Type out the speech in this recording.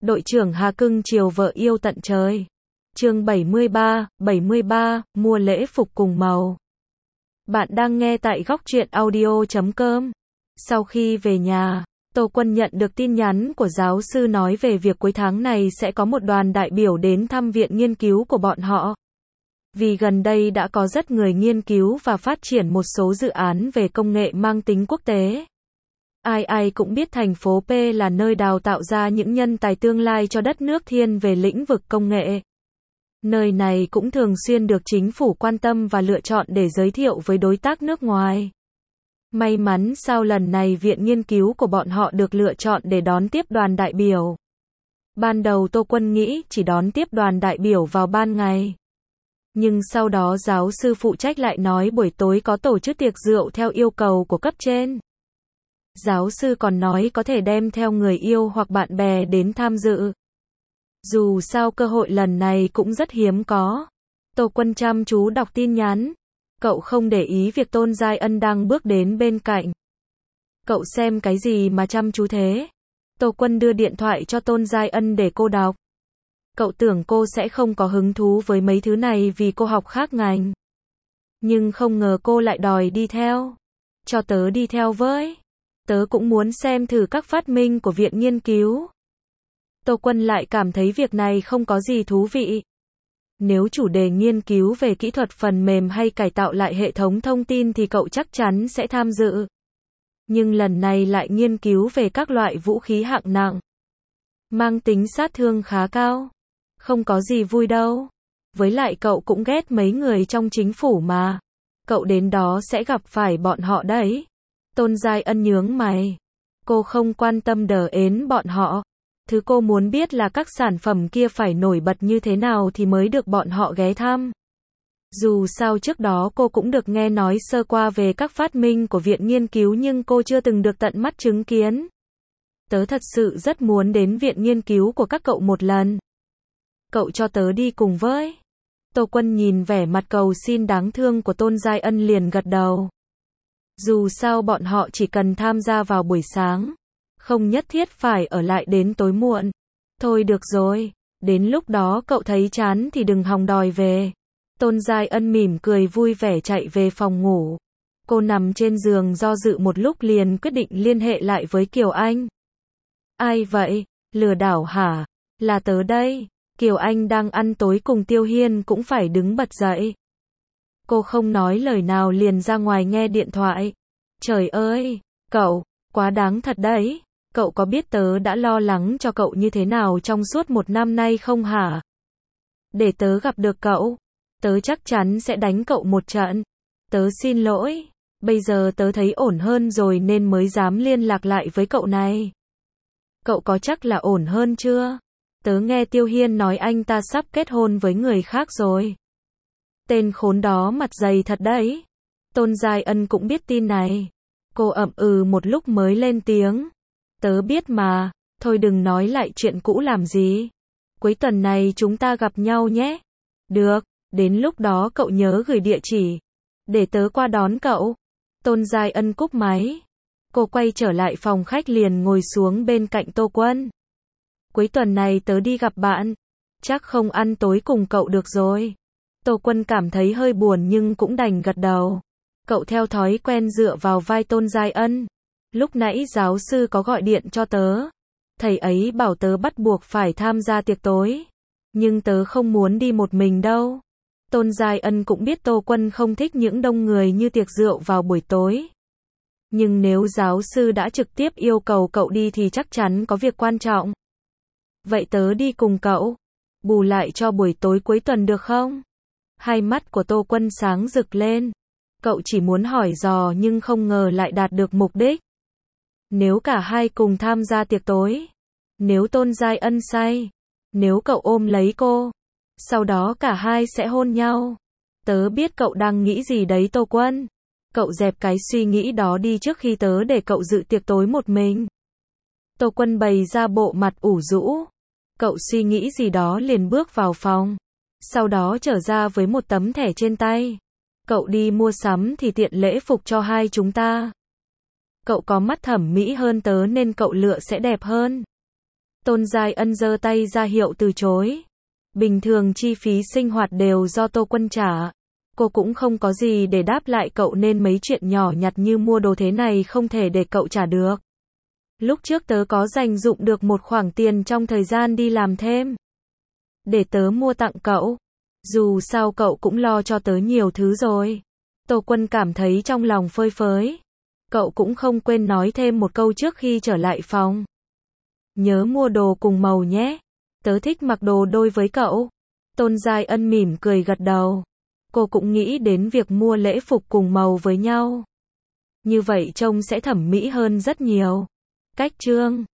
Đội trưởng Hà cưng chiều vợ yêu tận trời. Chương 73, mua lễ phục cùng màu. Bạn đang nghe tại góc truyện audio.com. Sau khi về nhà, Tô Quân nhận được tin nhắn của giáo sư nói về việc cuối tháng này sẽ có một đoàn đại biểu đến thăm viện nghiên cứu của bọn họ. Vì gần đây đã có rất người nghiên cứu và phát triển một số dự án về công nghệ mang tính quốc tế. Ai cũng biết thành phố P là nơi đào tạo ra những nhân tài tương lai cho đất nước thiên về lĩnh vực công nghệ. Nơi này cũng thường xuyên được chính phủ quan tâm và lựa chọn để giới thiệu với đối tác nước ngoài. May mắn sao lần này viện nghiên cứu của bọn họ được lựa chọn để đón tiếp đoàn đại biểu. Ban đầu Tô Quân nghĩ chỉ đón tiếp đoàn đại biểu vào ban ngày. Nhưng sau đó giáo sư phụ trách lại nói buổi tối có tổ chức tiệc rượu theo yêu cầu của cấp trên. Giáo sư còn nói có thể đem theo người yêu hoặc bạn bè đến tham dự. Dù sao cơ hội lần này cũng rất hiếm có. Tô Quân chăm chú đọc tin nhắn. Cậu không để ý việc Tôn Giai Ân đang bước đến bên cạnh. Cậu xem cái gì mà chăm chú thế? Tô Quân đưa điện thoại cho Tôn Giai Ân để cô đọc. Cậu tưởng cô sẽ không có hứng thú với mấy thứ này vì cô học khác ngành. Nhưng không ngờ cô lại đòi đi theo. Cho tớ đi theo với. Tớ cũng muốn xem thử các phát minh của viện nghiên cứu. Tô Quân lại cảm thấy việc này không có gì thú vị. Nếu chủ đề nghiên cứu về kỹ thuật phần mềm hay cải tạo lại hệ thống thông tin thì cậu chắc chắn sẽ tham dự. Nhưng lần này lại nghiên cứu về các loại vũ khí hạng nặng. Mang tính sát thương khá cao. Không có gì vui đâu. Với lại cậu cũng ghét mấy người trong chính phủ mà. Cậu đến đó sẽ gặp phải bọn họ đấy. Tôn Giai Ân nhướng mày. Cô không quan tâm đờ ến bọn họ. Thứ cô muốn biết là các sản phẩm kia phải nổi bật như thế nào thì mới được bọn họ ghé thăm. Dù sao trước đó cô cũng được nghe nói sơ qua về các phát minh của viện nghiên cứu nhưng cô chưa từng được tận mắt chứng kiến. Tớ thật sự rất muốn đến viện nghiên cứu của các cậu một lần. Cậu cho tớ đi cùng với. Tô Quân nhìn vẻ mặt cầu xin đáng thương của Tôn Giai Ân liền gật đầu. Dù sao bọn họ chỉ cần tham gia vào buổi sáng. Không nhất thiết phải ở lại đến tối muộn. Thôi được rồi, đến lúc đó cậu thấy chán thì đừng hòng đòi về. Tôn Giai Ân mỉm cười vui vẻ chạy về phòng ngủ. Cô nằm trên giường do dự một lúc liền quyết định liên hệ lại với Kiều Anh. Ai vậy? Lừa đảo hả? Là tớ đây. Kiều Anh đang ăn tối cùng Tiêu Hiên cũng phải đứng bật dậy. Cô không nói lời nào liền ra ngoài nghe điện thoại. Trời ơi, cậu, quá đáng thật đấy. Cậu có biết tớ đã lo lắng cho cậu như thế nào trong suốt một năm nay không hả? Để tớ gặp được cậu, tớ chắc chắn sẽ đánh cậu một trận. Tớ xin lỗi, bây giờ tớ thấy ổn hơn rồi nên mới dám liên lạc lại với cậu này. Cậu có chắc là ổn hơn chưa? Tớ nghe Tiêu Hiên nói anh ta sắp kết hôn với người khác rồi. Tên khốn đó mặt dày thật đấy. Tôn Giai Ân cũng biết tin này. Cô ậm ừ một lúc mới lên tiếng. Tớ biết mà, thôi đừng nói lại chuyện cũ làm gì. Cuối tuần này chúng ta gặp nhau nhé. Được, đến lúc đó cậu nhớ gửi địa chỉ. Để tớ qua đón cậu. Tôn Giai Ân cúp máy. Cô quay trở lại phòng khách liền ngồi xuống bên cạnh Tô Quân. Cuối tuần này tớ đi gặp bạn. Chắc không ăn tối cùng cậu được rồi. Tô Quân cảm thấy hơi buồn nhưng cũng đành gật đầu. Cậu theo thói quen dựa vào vai Tôn Giai Ân. Lúc nãy giáo sư có gọi điện cho tớ. Thầy ấy bảo tớ bắt buộc phải tham gia tiệc tối. Nhưng tớ không muốn đi một mình đâu. Tôn Giai Ân cũng biết Tô Quân không thích những đông người như tiệc rượu vào buổi tối. Nhưng nếu giáo sư đã trực tiếp yêu cầu cậu đi thì chắc chắn có việc quan trọng. Vậy tớ đi cùng cậu. Bù lại cho buổi tối cuối tuần được không? Hai mắt của Tô Quân sáng rực lên. Cậu chỉ muốn hỏi dò nhưng không ngờ lại đạt được mục đích. Nếu cả hai cùng tham gia tiệc tối. Nếu Tôn Giai Ân say. Nếu cậu ôm lấy cô. Sau đó cả hai sẽ hôn nhau. Tớ biết cậu đang nghĩ gì đấy Tô Quân. Cậu dẹp cái suy nghĩ đó đi trước khi tớ để cậu dự tiệc tối một mình. Tô Quân bày ra bộ mặt ủ rũ. Cậu suy nghĩ gì đó liền bước vào phòng. Sau đó trở ra với một tấm thẻ trên tay. Cậu đi mua sắm thì tiện lễ phục cho hai chúng ta. Cậu có mắt thẩm mỹ hơn tớ nên cậu lựa sẽ đẹp hơn. Tôn Giai Ân giơ tay ra hiệu từ chối. Bình thường chi phí sinh hoạt đều do Tô Quân trả. Cô cũng không có gì để đáp lại cậu nên mấy chuyện nhỏ nhặt như mua đồ thế này không thể để cậu trả được. Lúc trước tớ có dành dụm được một khoản tiền trong thời gian đi làm thêm. Để tớ mua tặng cậu. Dù sao cậu cũng lo cho tớ nhiều thứ rồi. Tô Quân cảm thấy trong lòng phơi phới. Cậu cũng không quên nói thêm một câu trước khi trở lại phòng. Nhớ mua đồ cùng màu nhé. Tớ thích mặc đồ đôi với cậu. Tôn Giai Ân mỉm cười gật đầu. Cô cũng nghĩ đến việc mua lễ phục cùng màu với nhau. Như vậy trông sẽ thẩm mỹ hơn rất nhiều. Cách chương